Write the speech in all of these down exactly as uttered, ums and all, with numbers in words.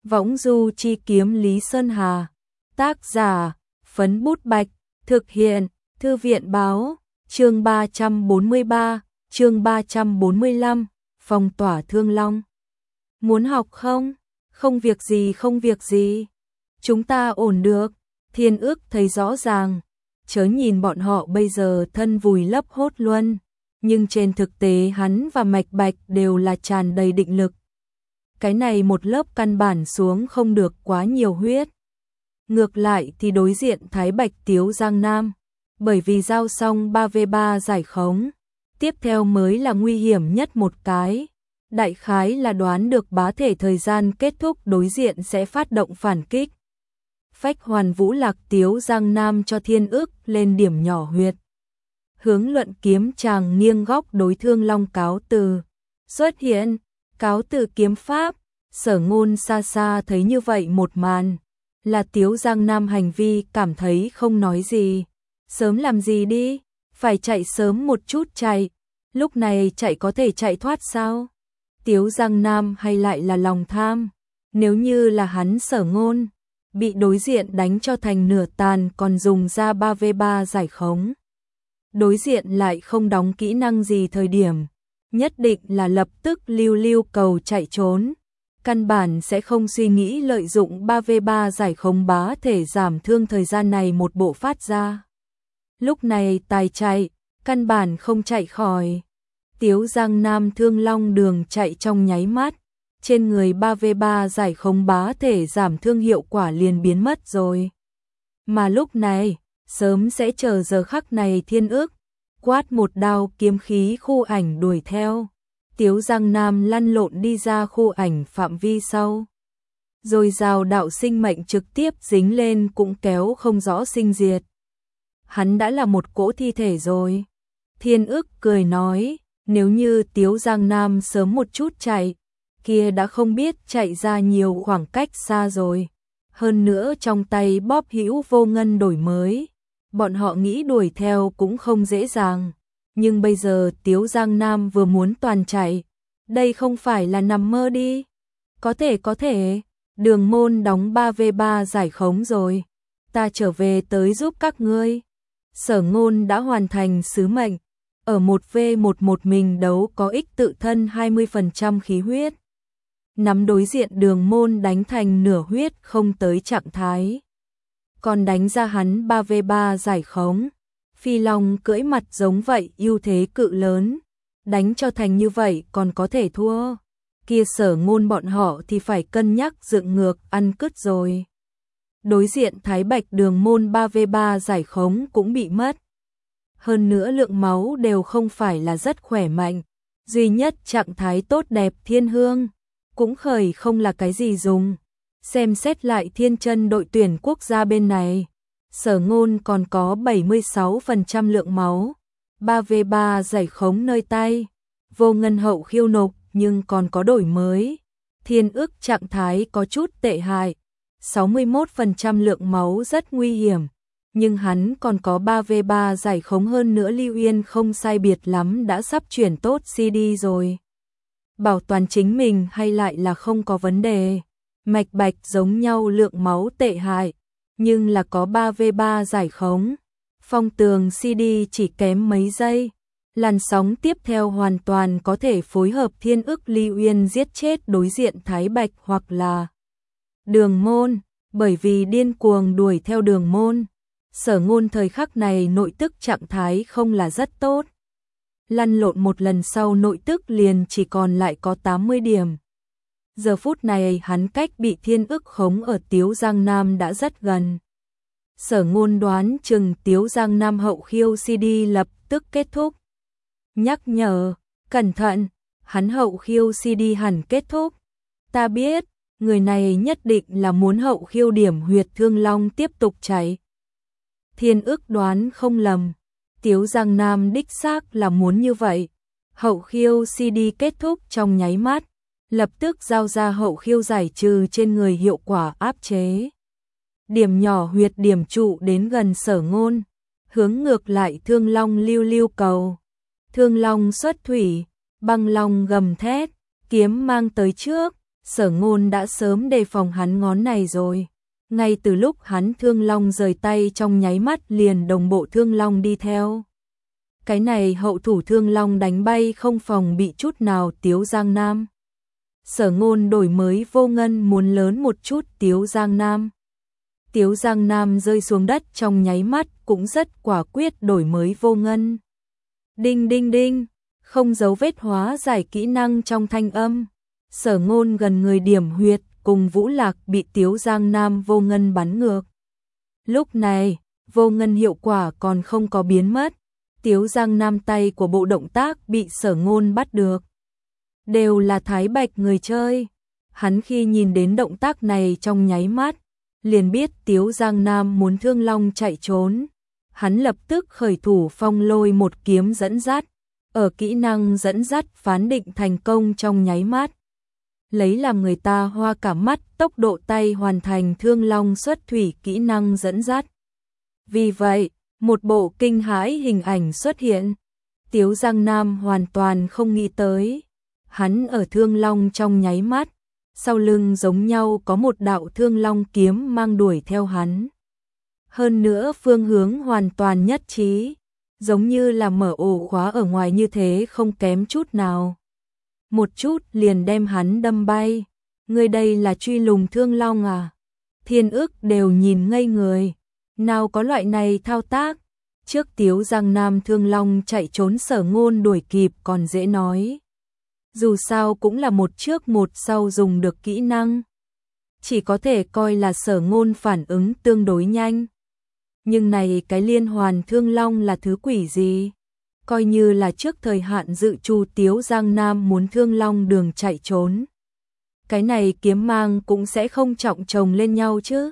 Võng du chi kiếm Lý Sơn Hà. Tác giả, Phấn Bút Bạch. Thực hiện, Thư viện báo. Chương ba trăm bốn mươi ba, chương ba trăm bốn mươi lăm, phong tỏa Thương Long. Muốn học không? Không việc gì không việc gì. Chúng ta ổn được. Thiên Ước thấy rõ ràng. Chớ nhìn bọn họ bây giờ thân vùi lấp hốt luân. Nhưng trên thực tế hắn và Mạch Bạch đều là tràn đầy định lực. Cái này một lớp căn bản xuống không được quá nhiều huyết. Ngược lại thì đối diện Thái Bạch Tiếu Giang Nam. Bởi vì giao xong ba vs ba giải khống. Tiếp theo mới là nguy hiểm nhất một cái. Đại khái là đoán được bá thể thời gian kết thúc đối diện sẽ phát động phản kích. Phách Hoàn Vũ Lạc Tiếu Giang Nam cho Thiên Ước lên điểm nhỏ huyệt. Hướng Luận kiếm chàng nghiêng góc đối Thương Long cáo từ. Xuất hiện, cáo từ kiếm pháp, Sở Ngôn xa xa thấy như vậy một màn. Là Tiếu Giang Nam hành vi cảm thấy không nói gì. Sớm làm gì đi, phải chạy sớm một chút chạy. Lúc này chạy có thể chạy thoát sao? Tiếu Giang Nam hay lại là lòng tham? Nếu như là hắn Sở Ngôn, bị đối diện đánh cho thành nửa tàn còn dùng ra ba vs ba giải khống. Đối diện lại không đóng kỹ năng gì thời điểm. Nhất định là lập tức lưu lưu cầu chạy trốn. Căn bản sẽ không suy nghĩ lợi dụng ba vs ba giải khống bá thể giảm thương thời gian này một bộ phát ra. Lúc này tài chạy, căn bản không chạy khỏi. Tiếu Giang Nam Thương Long đường chạy trong nháy mắt. Trên người ba vs ba giải khống bá thể giảm thương hiệu quả liền biến mất rồi. Mà lúc này, sớm sẽ chờ giờ khắc này Thiên Ước. Quát một đao kiếm khí khu ảnh đuổi theo. Tiếu Giang Nam lăn lộn đi ra khu ảnh phạm vi sau. Rồi rào đạo sinh mệnh trực tiếp dính lên cũng kéo không rõ sinh diệt. Hắn đã là một cỗ thi thể rồi. Thiên Ước cười nói, nếu như Tiếu Giang Nam sớm một chút chạy, kia đã không biết chạy ra nhiều khoảng cách xa rồi. Hơn nữa trong tay bóp hữu vô ngân đổi mới. Bọn họ nghĩ đuổi theo cũng không dễ dàng. Nhưng bây giờ Tiếu Giang Nam vừa muốn toàn chạy. Đây không phải là nằm mơ đi. Có thể có thể. Đường Môn đóng ba vs ba giải khống rồi. Ta trở về tới giúp các ngươi. Sở Ngôn đã hoàn thành sứ mệnh. Ở một vs một một mình đấu có ích tự thân hai mươi phần trăm khí huyết. Nắm đối diện Đường Môn đánh thành nửa huyết không tới trạng thái. Còn đánh ra hắn ba vs ba giải khống. Phi Long cưỡi mặt giống vậy ưu thế cự lớn. Đánh cho thành như vậy còn có thể thua. Kia Sở Ngôn bọn họ thì phải cân nhắc dựng ngược ăn cứt rồi. Đối diện Thái Bạch Đường Môn ba vs ba giải khống cũng bị mất. Hơn nữa lượng máu đều không phải là rất khỏe mạnh. Duy nhất trạng thái tốt đẹp Thiên Hương. Cũng khởi không là cái gì dùng. Xem xét lại thiên chân đội tuyển quốc gia bên này. Sở Ngôn còn có bảy mươi sáu phần trăm lượng máu. ba vs ba giải khống nơi tay. Vô ngân hậu khiêu nộp nhưng còn có đổi mới. Thiên Ước trạng thái có chút tệ hại. sáu mươi mốt phần trăm lượng máu rất nguy hiểm. Nhưng hắn còn có ba vs ba giải khống hơn nữa Lưu Yên không sai biệt lắm đã sắp chuyển tốt xê đê rồi. Bảo toàn chính mình hay lại là không có vấn đề. Mạch Bạch giống nhau lượng máu tệ hại. Nhưng là có ba vs ba giải khống. Phong tường xê đê chỉ kém mấy giây. Làn sóng tiếp theo hoàn toàn có thể phối hợp Thiên Ước Lưu Yên giết chết đối diện Thái Bạch hoặc là Đường Môn. Bởi vì điên cuồng đuổi theo Đường Môn. Sở Ngôn thời khắc này nội tức trạng thái không là rất tốt. Lăn lộn một lần sau nội tức liền chỉ còn lại có tám mươi điểm. Giờ phút này hắn cách bị Thiên Ước khống ở Tiếu Giang Nam đã rất gần. Sở Ngôn đoán chừng Tiếu Giang Nam hậu khiêu xê đê lập tức kết thúc. Nhắc nhở, cẩn thận, hắn hậu khiêu xê đê hẳn kết thúc. Ta biết, người này nhất định là muốn hậu khiêu điểm huyệt Thương Long tiếp tục chạy. Thiên Ước đoán không lầm. Tiếu Giang Nam đích xác là muốn như vậy. Hậu khiêu xê đê kết thúc trong nháy mắt. Lập tức giao ra hậu khiêu giải trừ trên người hiệu quả áp chế. Điểm nhỏ huyệt điểm trụ đến gần Sở Ngôn. Hướng ngược lại Thương Long lưu lưu cầu. Thương Long xuất thủy. Băng Long gầm thét. Kiếm mang tới trước. Sở Ngôn đã sớm đề phòng hắn ngón này rồi. Ngay từ lúc hắn Thương Long rời tay trong nháy mắt liền đồng bộ Thương Long đi theo. Cái này hậu thủ Thương Long đánh bay không phòng bị chút nào Tiếu Giang Nam. Sở Ngôn đổi mới vô ngân muốn lớn một chút Tiếu Giang Nam. Tiếu Giang Nam rơi xuống đất trong nháy mắt cũng rất quả quyết đổi mới vô ngân. Đinh đinh đinh, không dấu vết hóa giải kỹ năng trong thanh âm. Sở Ngôn gần người điểm huyệt cùng Vũ Lạc bị Tiếu Giang Nam vô ngân bắn ngược. Lúc này, vô ngân hiệu quả còn không có biến mất. Tiếu Giang Nam tay của bộ động tác bị Sở Ngôn bắt được. Đều là Thái Bạch người chơi. Hắn khi nhìn đến động tác này trong nháy mắt, liền biết Tiếu Giang Nam muốn Thương Long chạy trốn. Hắn lập tức khởi thủ phong lôi một kiếm dẫn dắt. Ở kỹ năng dẫn dắt phán định thành công trong nháy mắt. Lấy làm người ta hoa cả mắt tốc độ tay hoàn thành Thương Long xuất thủy kỹ năng dẫn dắt. Vì vậy, một bộ kinh hãi hình ảnh xuất hiện. Tiếu Giang Nam hoàn toàn không nghĩ tới. Hắn ở Thương Long trong nháy mắt, sau lưng giống nhau có một đạo Thương Long kiếm mang đuổi theo hắn. Hơn nữa phương hướng hoàn toàn nhất trí, giống như là mở ổ khóa ở ngoài như thế không kém chút nào. Một chút liền đem hắn đâm bay. Người đây là truy lùng Thương Long à? Thiên Ức đều nhìn ngây người. Nào có loại này thao tác. Trước Tiếu Giang Nam Thương Long chạy trốn Sở Ngôn đuổi kịp còn dễ nói. Dù sao cũng là một trước một sau dùng được kỹ năng. Chỉ có thể coi là Sở Ngôn phản ứng tương đối nhanh. Nhưng này cái liên hoàn Thương Long là thứ quỷ gì? Coi như là trước thời hạn dự trù Tiếu Giang Nam muốn Thương Long đường chạy trốn. Cái này kiếm mang cũng sẽ không trọng chồng lên nhau chứ.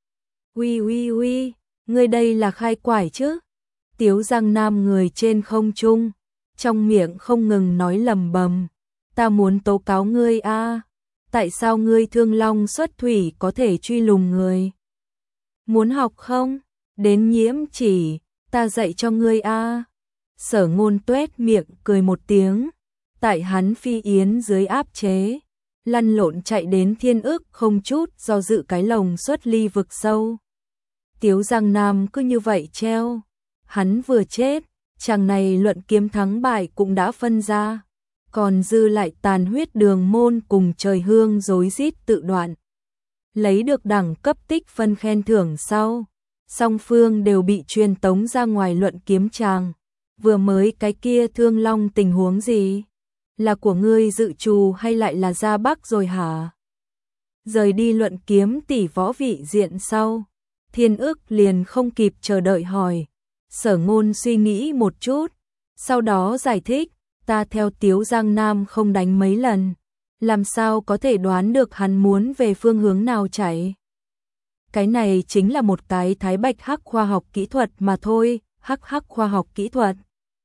Uy uy uy, ngươi đây là khai quải chứ? Tiếu Giang Nam người trên không trung, trong miệng không ngừng nói lầm bầm. Ta muốn tố cáo ngươi a, tại sao ngươi Thương Long xuất thủy có thể truy lùng người? Muốn học không? Đến nhiễm chỉ, ta dạy cho ngươi a. Sở Ngôn tuét miệng cười một tiếng, tại hắn phi yến dưới áp chế, lăn lộn chạy đến Thiên Ức không chút do dự cái lồng xuất ly vực sâu. Tiếu Giang Nam cứ như vậy treo, hắn vừa chết, chàng này luận kiếm thắng bại cũng đã phân ra, còn dư lại Tàn Huyết Đường môn cùng Trời Hương rối rít tự đoạn. Lấy được đẳng cấp tích phân khen thưởng sau, song phương đều bị truyền tống ra ngoài luận kiếm tràng. Vừa mới cái kia Thương Long tình huống gì? Là của ngươi dự trù hay lại là ra Bắc rồi hả? Rời đi luận kiếm tỷ võ vị diện sau, Thiên Ức liền không kịp chờ đợi hỏi. Sở Ngôn suy nghĩ một chút, sau đó giải thích, ta theo Tiếu Giang Nam không đánh mấy lần, làm sao có thể đoán được hắn muốn về phương hướng nào chạy? Cái này chính là một cái Thái Bạch hắc khoa học kỹ thuật mà thôi. Hắc hắc khoa học kỹ thuật.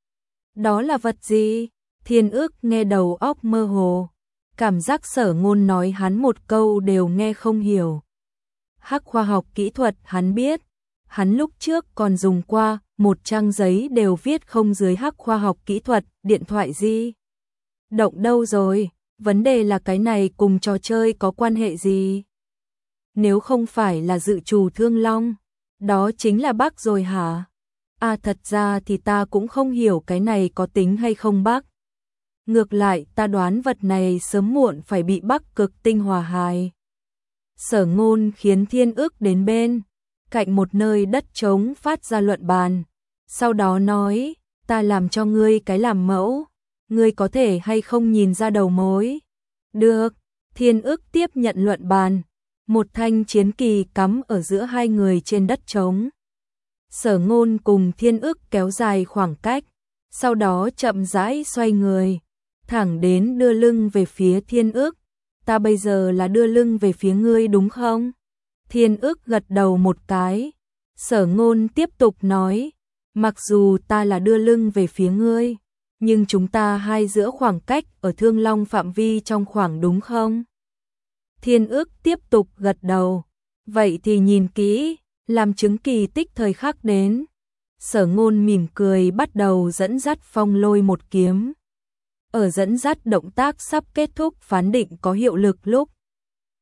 Đó là vật gì? Thiên Ức nghe đầu óc mơ hồ, cảm giác Sở Ngôn nói hắn một câu đều nghe không hiểu. Hắc khoa học kỹ thuật hắn biết, hắn lúc trước còn dùng qua, một trang giấy đều viết không dưới hắc khoa học kỹ thuật, điện thoại di động đâu rồi? Vấn đề là cái này cùng trò chơi có quan hệ gì? Nếu không phải là dự trù Thương Long, đó chính là Bắc rồi hả? À thật ra thì ta cũng không hiểu cái này có tính hay không Bắc. Ngược lại ta đoán vật này sớm muộn phải bị Bắc Cực Tinh hòa hài. Sở Ngôn khiến Thiên Ức đến bên cạnh một nơi đất trống phát ra luận bàn. Sau đó nói, ta làm cho ngươi cái làm mẫu, ngươi có thể hay không nhìn ra đầu mối? Được, Thiên Ức tiếp nhận luận bàn. Một thanh chiến kỳ cắm ở giữa hai người trên đất trống. Sở Ngôn cùng Thiên Ức kéo dài khoảng cách, sau đó chậm rãi xoay người, thẳng đến đưa lưng về phía Thiên Ức. Ta bây giờ là đưa lưng về phía ngươi đúng không? Thiên Ức gật đầu một cái. Sở Ngôn tiếp tục nói, mặc dù ta là đưa lưng về phía ngươi, nhưng chúng ta hai giữa khoảng cách ở Thương Long phạm vi trong khoảng đúng không? Thiên Ức tiếp tục gật đầu. Vậy thì nhìn kỹ, làm chứng kỳ tích thời khắc đến. Sở Ngôn mỉm cười bắt đầu dẫn dắt phong lôi một kiếm. Ở dẫn dắt động tác sắp kết thúc phán định có hiệu lực lúc,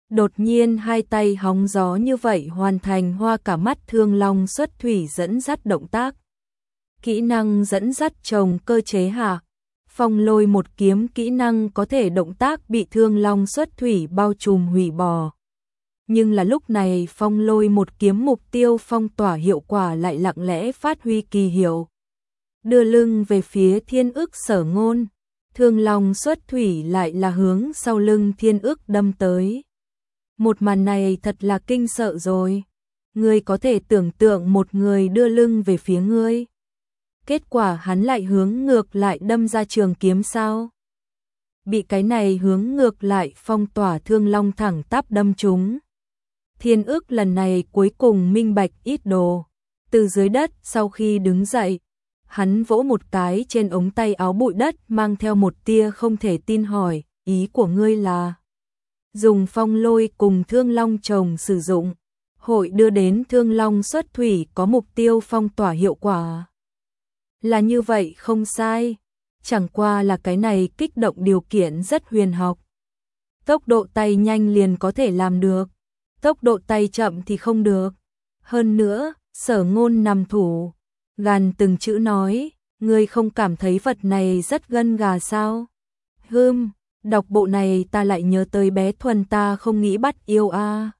Đột nhiên hai tay hóng gió như vậy hoàn thành hoa cả mắt Thương Long xuất thủy dẫn dắt động tác. Kỹ năng dẫn dắt trồng cơ chế hạ. Phong lôi một kiếm kỹ năng có thể động tác bị Thương Long xuất thủy bao trùm hủy bỏ. Nhưng là lúc này phong lôi một kiếm mục tiêu phong tỏa hiệu quả lại lặng lẽ phát huy kỳ hiệu. Đưa lưng về phía Thiên Ức Sở Ngôn, Thương Long xuất thủy lại là hướng sau lưng Thiên Ức đâm tới. Một màn này thật là kinh sợ rồi. Ngươi có thể tưởng tượng một người đưa lưng về phía ngươi. Kết quả hắn lại hướng ngược lại đâm ra trường kiếm sao? Bị cái này hướng ngược lại phong tỏa Thương Long thẳng tắp đâm trúng. Thiên Ức lần này cuối cùng minh bạch ít đồ. Từ dưới đất sau khi đứng dậy, hắn vỗ một cái trên ống tay áo bụi đất mang theo một tia không thể tin hỏi, ý của ngươi là dùng phong lôi cùng Thương Long chồng sử dụng, hội đưa đến Thương Long xuất thủy có mục tiêu phong tỏa hiệu quả. Là như vậy không sai, chẳng qua là cái này kích động điều kiện rất huyền học. Tốc độ tay nhanh liền có thể làm được, tốc độ tay chậm thì không được. Hơn nữa, Sở Ngôn nằm thủ, gàn từng chữ nói, ngươi không cảm thấy vật này rất gân gà sao? Hừm, đọc bộ này ta lại nhớ tới bé Thuần ta không nghĩ bắt yêu a. À.